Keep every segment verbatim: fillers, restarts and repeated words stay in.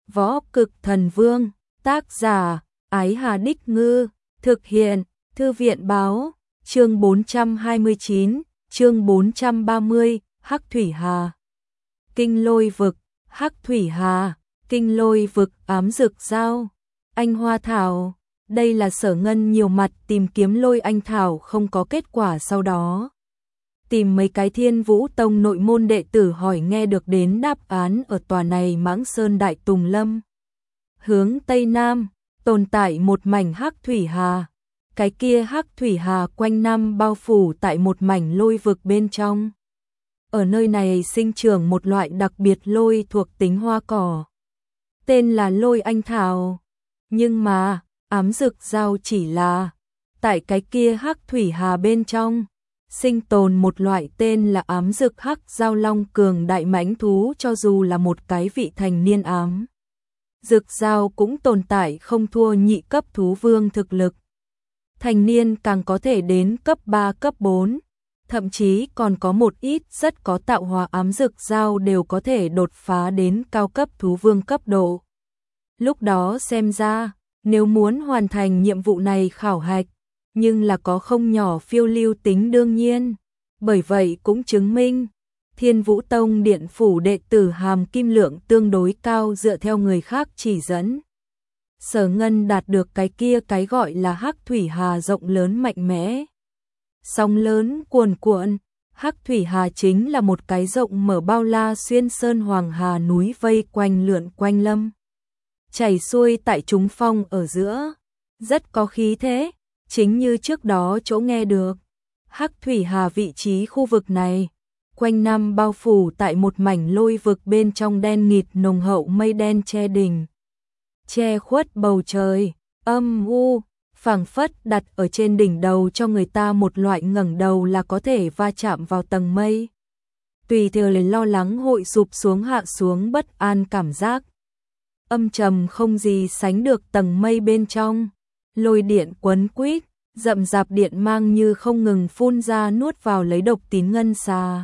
Võ Cực Thần Vương, tác giả, Ái Hà Đích Ngư, thực hiện, Thư viện Báo, chương bốn trăm hai mươi chín, chương bốn trăm ba mươi, Hắc Thủy Hà. Kinh Lôi Vực, Hắc Thủy Hà, Kinh Lôi Vực, ám dược dao, anh hoa thảo. Đây là Sở Ngân nhiều mặt tìm kiếm lôi anh thảo không có kết quả, sau đó tìm mấy cái Thiên Vũ Tông nội môn đệ tử hỏi nghe được đến đáp án ở tòa này Mãng Sơn Đại Tùng Lâm. Hướng Tây Nam, tồn tại một mảnh Hắc Thủy Hà. Cái kia Hắc Thủy Hà quanh năm bao phủ tại một mảnh lôi vực bên trong. Ở nơi này sinh trưởng một loại đặc biệt lôi thuộc tính hoa cỏ. Tên là lôi anh thảo. Nhưng mà, ám dược dao chỉ là tại cái kia Hắc Thủy Hà bên trong sinh tồn một loại tên là ám dược hắc giao long cường đại mãnh thú, cho dù là một cái vị thành niên ám dược dao cũng tồn tại không thua nhị cấp thú vương thực lực. Thành niên càng có thể đến cấp ba cấp bốn, thậm chí còn có một ít rất có tạo hóa ám dược dao đều có thể đột phá đến cao cấp thú vương cấp độ. Lúc đó xem ra, nếu muốn hoàn thành nhiệm vụ này khảo hạch, nhưng là có không nhỏ phiêu lưu tính đương nhiên. Bởi vậy cũng chứng minh, Thiên Vũ Tông điện phủ đệ tử hàm kim lượng tương đối cao dựa theo người khác chỉ dẫn. Sở Ngân đạt được cái kia cái gọi là Hắc Thủy Hà rộng lớn mạnh mẽ. Sóng lớn cuồn cuộn, Hắc Thủy Hà chính là một cái rộng mở bao la xuyên sơn hoàng hà núi vây quanh lượn quanh lâm. Chảy xuôi tại chúng phong ở giữa, rất có khí thế, chính như trước đó chỗ nghe được. Hắc Thủy Hà vị trí khu vực này, quanh năm bao phủ tại một mảnh lôi vực bên trong đen nghịt nồng hậu mây đen che đỉnh, che khuất bầu trời, âm u, phảng phất đặt ở trên đỉnh đầu cho người ta một loại ngẩng đầu là có thể va chạm vào tầng mây. Tùy theo lời lo lắng hội sụp xuống hạ xuống bất an cảm giác. Âm trầm không gì sánh được tầng mây bên trong, lôi điện quấn quýt, rậm rạp điện mang như không ngừng phun ra nuốt vào lấy độc tín ngân xà.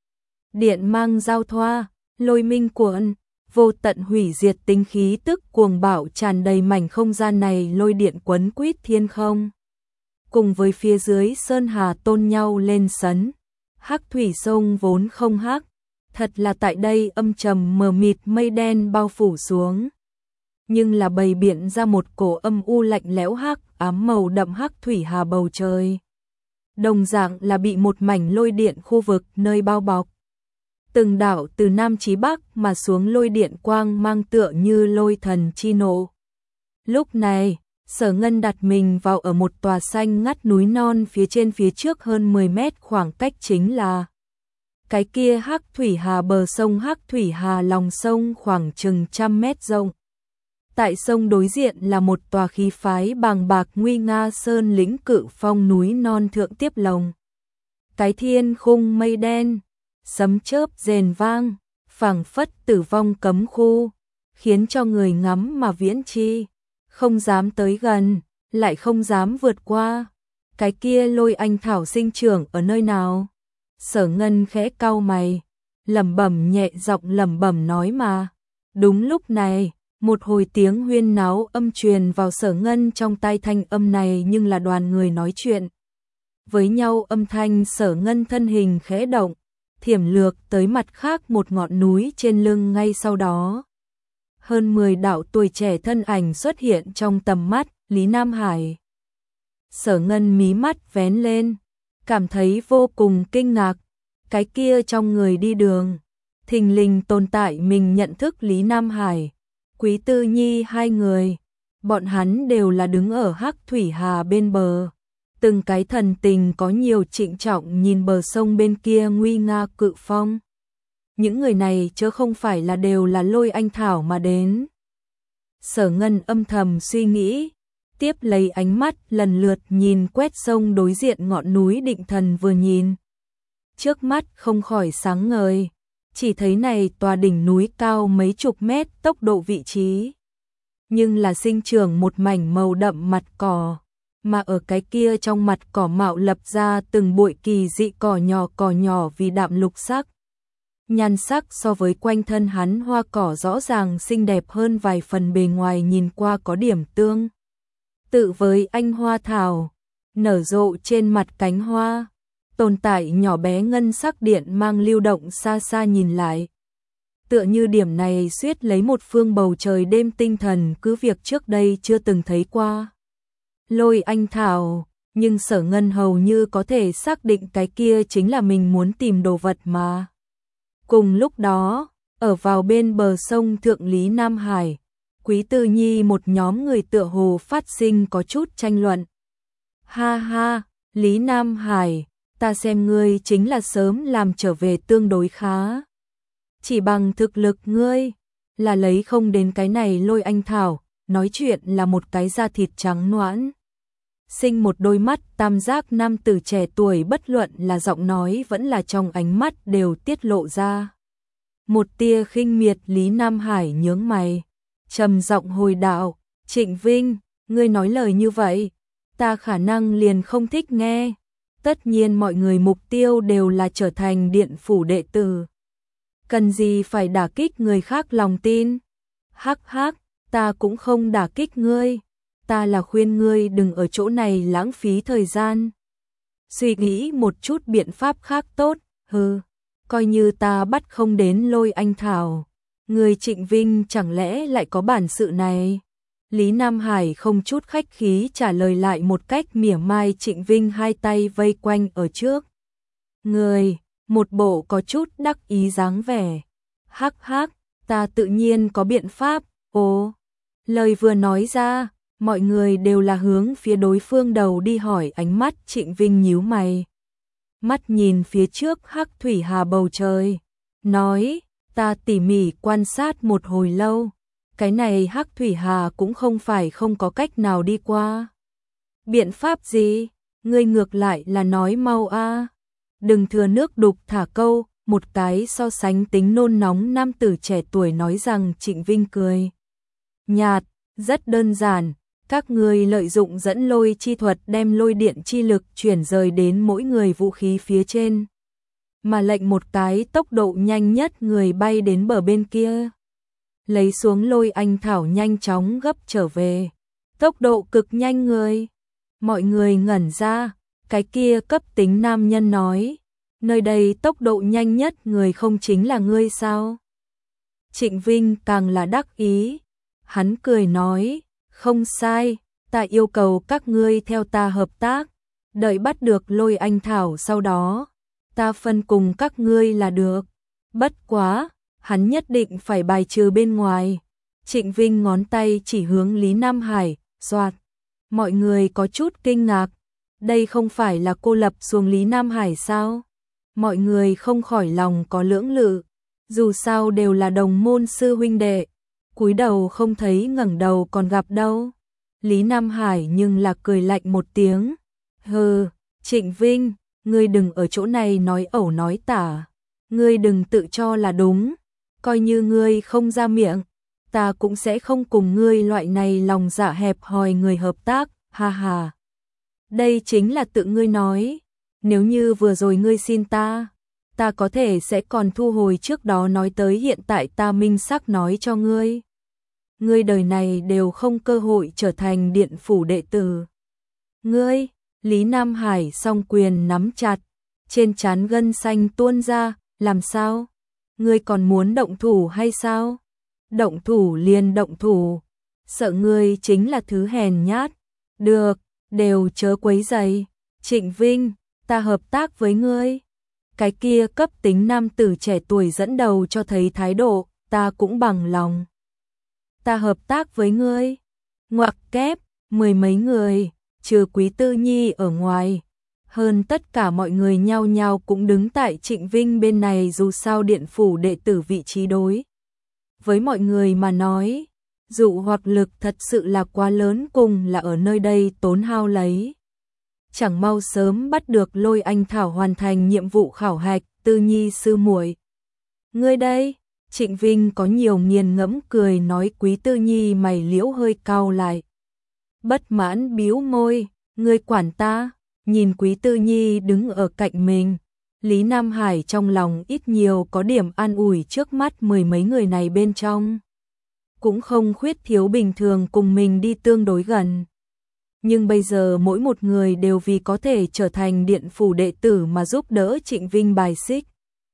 Điện mang giao thoa, lôi minh cuộn, vô tận hủy diệt tính khí tức cuồng bạo tràn đầy mảnh không gian này, lôi điện quấn quýt thiên không. Cùng với phía dưới sơn hà tôn nhau lên sấn, Hắc Thủy sông vốn không hắc, thật là tại đây âm trầm mờ mịt mây đen bao phủ xuống. Nhưng là bày biện ra một cổ âm u lạnh lẽo hắc ám màu đậm Hắc Thủy Hà bầu trời. Đồng dạng là bị một mảnh lôi điện khu vực nơi bao bọc. Từng đảo từ Nam chí Bắc mà xuống lôi điện quang mang tựa như lôi thần chi nộ. Lúc này, Sở Ngân đặt mình vào ở một tòa xanh ngắt núi non phía trên, phía trước hơn mười mét khoảng cách chính là cái kia Hắc Thủy Hà bờ sông. Hắc Thủy Hà lòng sông khoảng chừng trăm mét rộng. Tại sông đối diện là một tòa khí phái bàng bạc nguy nga sơn lĩnh cự phong núi non thượng tiếp lồng. Cái thiên khung mây đen, sấm chớp rền vang, phảng phất tử vong cấm khu, khiến cho người ngắm mà viễn chi, không dám tới gần, lại không dám vượt qua. Cái kia lôi anh thảo sinh trưởng ở nơi nào? Sở Ngân khẽ cau mày, lẩm bẩm nhẹ giọng lẩm bẩm nói mà. Đúng lúc này, một hồi tiếng huyên náo âm truyền vào Sở Ngân trong tai, thanh âm này nhưng là đoàn người nói chuyện với nhau âm thanh. Sở Ngân thân hình khẽ động, thiểm lược tới mặt khác một ngọn núi trên lưng, ngay sau đó hơn mười đạo tuổi trẻ thân ảnh xuất hiện trong tầm mắt. Lý Nam Hải. Sở Ngân mí mắt vén lên, cảm thấy vô cùng kinh ngạc. Cái kia trong người đi đường, thình lình tồn tại mình nhận thức Lý Nam Hải, Quý Tư Nhi hai người. Bọn hắn đều là đứng ở Hắc Thủy Hà bên bờ, từng cái thần tình có nhiều trịnh trọng nhìn bờ sông bên kia nguy nga cự phong. Những người này chớ không phải là đều là lôi anh thảo mà đến. Sở Ngân âm thầm suy nghĩ, tiếp lấy ánh mắt lần lượt nhìn quét sông đối diện ngọn núi Định Thần, vừa nhìn trước mắt không khỏi sáng ngời, chỉ thấy này tòa đỉnh núi cao mấy chục mét tốc độ vị trí, nhưng là sinh trưởng một mảnh màu đậm mặt cỏ, mà ở cái kia trong mặt cỏ mạo lập ra từng bụi kỳ dị cỏ nhỏ cỏ nhỏ vì đạm lục sắc. nhan sắc so với quanh thân hắn hoa cỏ rõ ràng xinh đẹp hơn vài phần, bề ngoài nhìn qua có điểm tương tự với anh hoa thảo nở rộ trên mặt cánh hoa, tồn tại nhỏ bé ngân sắc điện mang lưu động xa xa nhìn lại. Tựa như điểm này suýt lấy một phương bầu trời đêm tinh thần, cứ việc trước đây chưa từng thấy qua. Lôi anh thảo, nhưng Sở Ngân hầu như có thể xác định cái kia chính là mình muốn tìm đồ vật mà. Cùng lúc đó, ở vào bên bờ sông Thượng Lý Nam Hải, Quý Tư Nhi một nhóm người tựa hồ phát sinh có chút tranh luận. Ha ha, Lý Nam Hải, ta xem ngươi chính là sớm làm trở về tương đối khá. Chỉ bằng thực lực ngươi, là lấy không đến cái này Lôi anh thảo, nói chuyện là một cái da thịt trắng nõn. Sinh một đôi mắt tam giác nam tử trẻ tuổi, bất luận là giọng nói vẫn là trong ánh mắt đều tiết lộ ra một tia khinh miệt. Lý Nam Hải nhướng mày, trầm giọng hồi đạo, Trịnh Vinh, ngươi nói lời như vậy, ta khả năng liền không thích nghe. Tất nhiên mọi người mục tiêu đều là trở thành điện phủ đệ tử, cần gì phải đả kích người khác lòng tin. Hắc hắc, ta cũng không đả kích ngươi, ta là khuyên ngươi đừng ở chỗ này lãng phí thời gian. Suy nghĩ một chút biện pháp khác tốt, hừ, coi như ta bắt không đến Lôi anh thảo. Người Trịnh Vinh chẳng lẽ lại có bản sự này? Lý Nam Hải không chút khách khí trả lời lại một cách mỉa mai. Trịnh Vinh hai tay vây quanh ở trước người, một bộ có chút đắc ý dáng vẻ. Hắc hắc, ta tự nhiên có biện pháp. Ồ, lời vừa nói ra, mọi người đều là hướng phía đối phương đầu đi hỏi. Ánh mắt Trịnh Vinh nhíu mày, mắt nhìn phía trước hắc thủy hà bầu trời, nói, ta tỉ mỉ quan sát một hồi lâu, cái này hắc thủy hà cũng không phải không có cách nào đi qua. Biện pháp gì? Ngươi ngược lại là nói mau a. Đừng thừa nước đục thả câu. Một cái so sánh tính nôn nóng nam tử trẻ tuổi nói rằng. Trịnh Vinh cười nhạt, rất đơn giản, các ngươi lợi dụng dẫn lôi chi thuật đem lôi điện chi lực chuyển rời đến mỗi người vũ khí phía trên, mà lệnh một cái tốc độ nhanh nhất người bay đến bờ bên kia, lấy xuống Lôi anh thảo nhanh chóng gấp trở về. Tốc độ cực nhanh người. Mọi người ngẩn ra, cái kia cấp tính nam nhân nói, nơi đây tốc độ nhanh nhất người không chính là ngươi sao? Trịnh Vinh càng là đắc ý, hắn cười nói, không sai, ta yêu cầu các ngươi theo ta hợp tác, đợi bắt được Lôi anh thảo sau đó, ta phân cùng các ngươi là được. Bất quá, hắn nhất định phải bài trừ bên ngoài. Trịnh Vinh ngón tay chỉ hướng Lý Nam Hải, xoạt. Mọi người có chút kinh ngạc, đây không phải là cô lập xuống Lý Nam Hải sao? Mọi người không khỏi lòng có lưỡng lự, dù sao đều là đồng môn sư huynh đệ, cúi đầu không thấy ngẩng đầu còn gặp đâu. Lý Nam Hải nhưng là cười lạnh một tiếng, hừ, Trịnh Vinh, ngươi đừng ở chỗ này nói ẩu nói tả, ngươi đừng tự cho là đúng, coi như ngươi không ra miệng, ta cũng sẽ không cùng ngươi loại này lòng dạ hẹp hòi người hợp tác, ha ha. Đây chính là tự ngươi nói, nếu như vừa rồi ngươi xin ta, ta có thể sẽ còn thu hồi trước đó nói tới, hiện tại ta minh xác nói cho ngươi. Ngươi đời này đều không cơ hội trở thành điện phủ đệ tử. Ngươi, Lý Nam Hải song quyền nắm chặt, trên trán gân xanh tuôn ra, làm sao? Ngươi còn muốn động thủ hay sao? Động thủ liền động thủ, sợ ngươi chính là thứ hèn nhát. Được, đều chớ quấy rầy. Trịnh Vinh, ta hợp tác với ngươi. Cái kia cấp tính nam tử trẻ tuổi dẫn đầu cho thấy thái độ, ta cũng bằng lòng. Ta hợp tác với ngươi. Ngoặc kép, mười mấy người, trừ Quý Tư Nhi ở ngoài. Hơn tất cả mọi người nhao nhao cũng đứng tại Trịnh Vinh bên này, dù sao điện phủ đệ tử vị trí đối với mọi người mà nói, dụ hoặc lực thật sự là quá lớn, cùng là ở nơi đây tốn hao lấy. Chẳng mau sớm bắt được Lôi anh thảo, hoàn thành nhiệm vụ khảo hạch. Tư Nhi sư muội, ngươi đây? Trịnh Vinh có nhiều nghiền ngẫm cười nói. Quý Tư Nhi mày liễu hơi cau lại, bất mãn bĩu môi, ngươi quản ta? Nhìn Quý Tư Nhi đứng ở cạnh mình, Lý Nam Hải trong lòng ít nhiều có điểm an ủi trước mắt mười mấy người này bên trong. Cũng không khuyết thiếu bình thường cùng mình đi tương đối gần. Nhưng bây giờ mỗi một người đều vì có thể trở thành điện phủ đệ tử mà giúp đỡ Trịnh Vinh bài xích.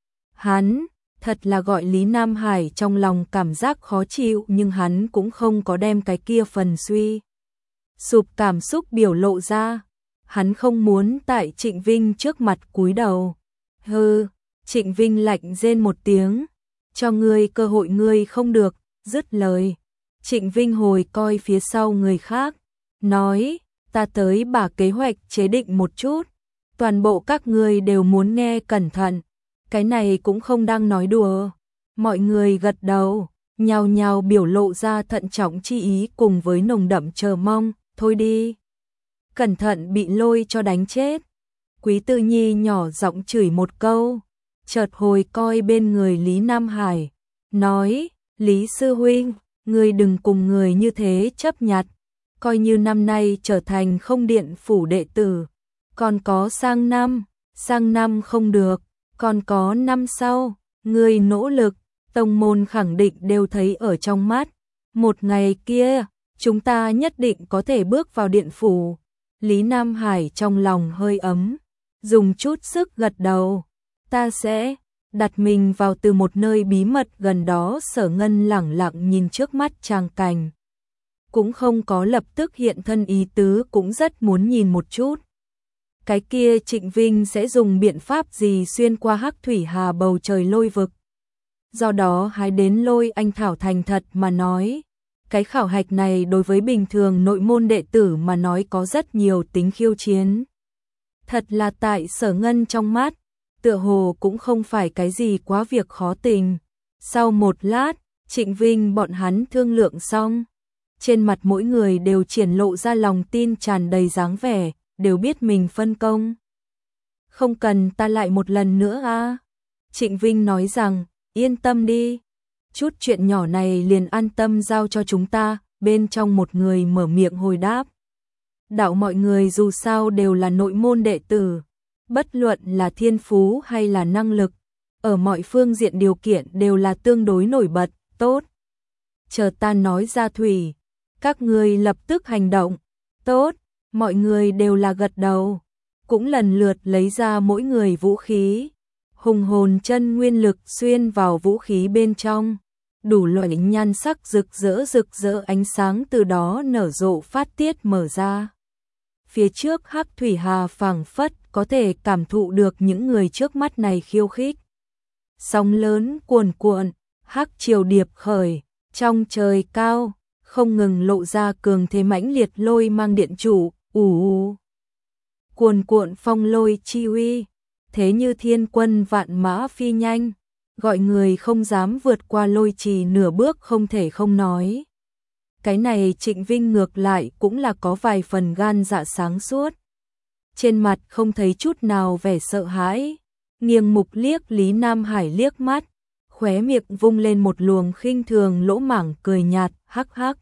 Hắn, thật là gọi Lý Nam Hải trong lòng cảm giác khó chịu, nhưng hắn cũng không có đem cái kia phần suy sụp cảm xúc biểu lộ ra. Hắn không muốn tại Trịnh Vinh trước mặt cúi đầu. Hừ, Trịnh Vinh lạnh rên một tiếng, cho ngươi cơ hội ngươi không được, dứt lời. Trịnh Vinh hồi coi phía sau người khác, nói, ta tới bả kế hoạch chế định một chút, toàn bộ các ngươi đều muốn nghe cẩn thận, cái này cũng không đang nói đùa. Mọi người gật đầu, nhao nhao biểu lộ ra thận trọng chi ý cùng với nồng đậm chờ mong, thôi đi. Cẩn thận bị lôi cho đánh chết. Quý Tư Nhi nhỏ giọng chửi một câu, chợt hồi coi bên người Lý Nam Hải, nói, Lý Sư Huynh, ngươi đừng cùng người như thế chấp nhặt, coi như năm nay trở thành không điện phủ đệ tử, còn có sang năm, sang năm không được, còn có năm sau, ngươi nỗ lực, tông môn khẳng định đều thấy ở trong mắt, một ngày kia, chúng ta nhất định có thể bước vào điện phủ. Lý Nam Hải trong lòng hơi ấm, dùng chút sức gật đầu, ta sẽ đặt mình vào từ một nơi bí mật gần đó. Sở Ngân lẳng lặng nhìn trước mắt tràng cảnh, cũng không có lập tức hiện thân ý tứ, cũng rất muốn nhìn một chút. Cái kia Trịnh Vinh sẽ dùng biện pháp gì xuyên qua Hắc Thủy Hà bầu trời lôi vực. Do đó hái đến Lôi Anh Thảo thành thật mà nói, cái khảo hạch này đối với bình thường nội môn đệ tử mà nói có rất nhiều tính khiêu chiến. Thật là tại Sở Ngân trong mắt, tựa hồ cũng không phải cái gì quá việc khó tình. Sau một lát, Trịnh Vinh bọn hắn thương lượng xong, trên mặt mỗi người đều triển lộ ra lòng tin tràn đầy dáng vẻ, đều biết mình phân công. Không cần ta lại một lần nữa a. Trịnh Vinh nói rằng, yên tâm đi, chút chuyện nhỏ này liền an tâm giao cho chúng ta. Bên trong một người mở miệng hồi đáp, đạo mọi người dù sao đều là nội môn đệ tử, bất luận là thiên phú hay là năng lực, ở mọi phương diện điều kiện đều là tương đối nổi bật, tốt. Chờ ta nói ra thủy, các ngươi lập tức hành động, tốt. Mọi người đều là gật đầu, cũng lần lượt lấy ra mỗi người vũ khí. Hùng hồn chân nguyên lực xuyên vào vũ khí bên trong, đủ loại nhan sắc rực rỡ rực rỡ ánh sáng từ đó nở rộ phát tiết mở ra. Phía trước Hắc Thủy Hà phảng phất có thể cảm thụ được những người trước mắt này khiêu khích. Sóng lớn cuồn cuộn, hắc triều điệp khởi, trong trời cao, không ngừng lộ ra cường thế mãnh liệt lôi mang điện chủ, ù ù. Cuồn cuộn phong lôi chi uy, thế như thiên quân vạn mã phi nhanh, gọi người không dám vượt qua lôi trì nửa bước không thể không nói. Cái này Trịnh Vinh ngược lại cũng là có vài phần gan dạ sáng suốt. Trên mặt không thấy chút nào vẻ sợ hãi, nghiêng mục liếc Lý Nam Hải liếc mắt, khóe miệng vung lên một luồng khinh thường lỗ mảng cười nhạt, hắc hắc.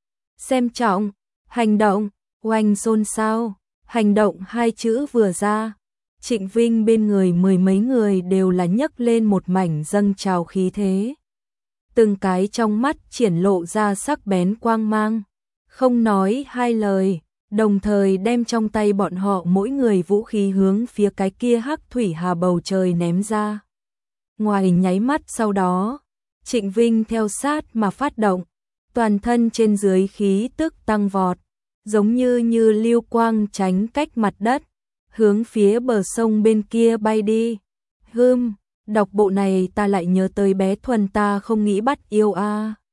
Xem trọng, hành động, oanh xôn xao, hành động hai chữ vừa ra, Trịnh Vinh bên người mười mấy người đều là nhấc lên một mảnh dâng trào khí thế. Từng cái trong mắt triển lộ ra sắc bén quang mang, không nói hai lời, đồng thời đem trong tay bọn họ mỗi người vũ khí hướng phía cái kia Hắc Thủy Hà bầu trời ném ra. Ngoài nháy mắt sau đó, Trịnh Vinh theo sát mà phát động, toàn thân trên dưới khí tức tăng vọt, giống như như lưu quang tránh cách mặt đất, hướng phía bờ sông bên kia bay đi. Hừm, đọc bộ này ta lại nhớ tới bé Thuần ta không nghĩ bắt yêu a.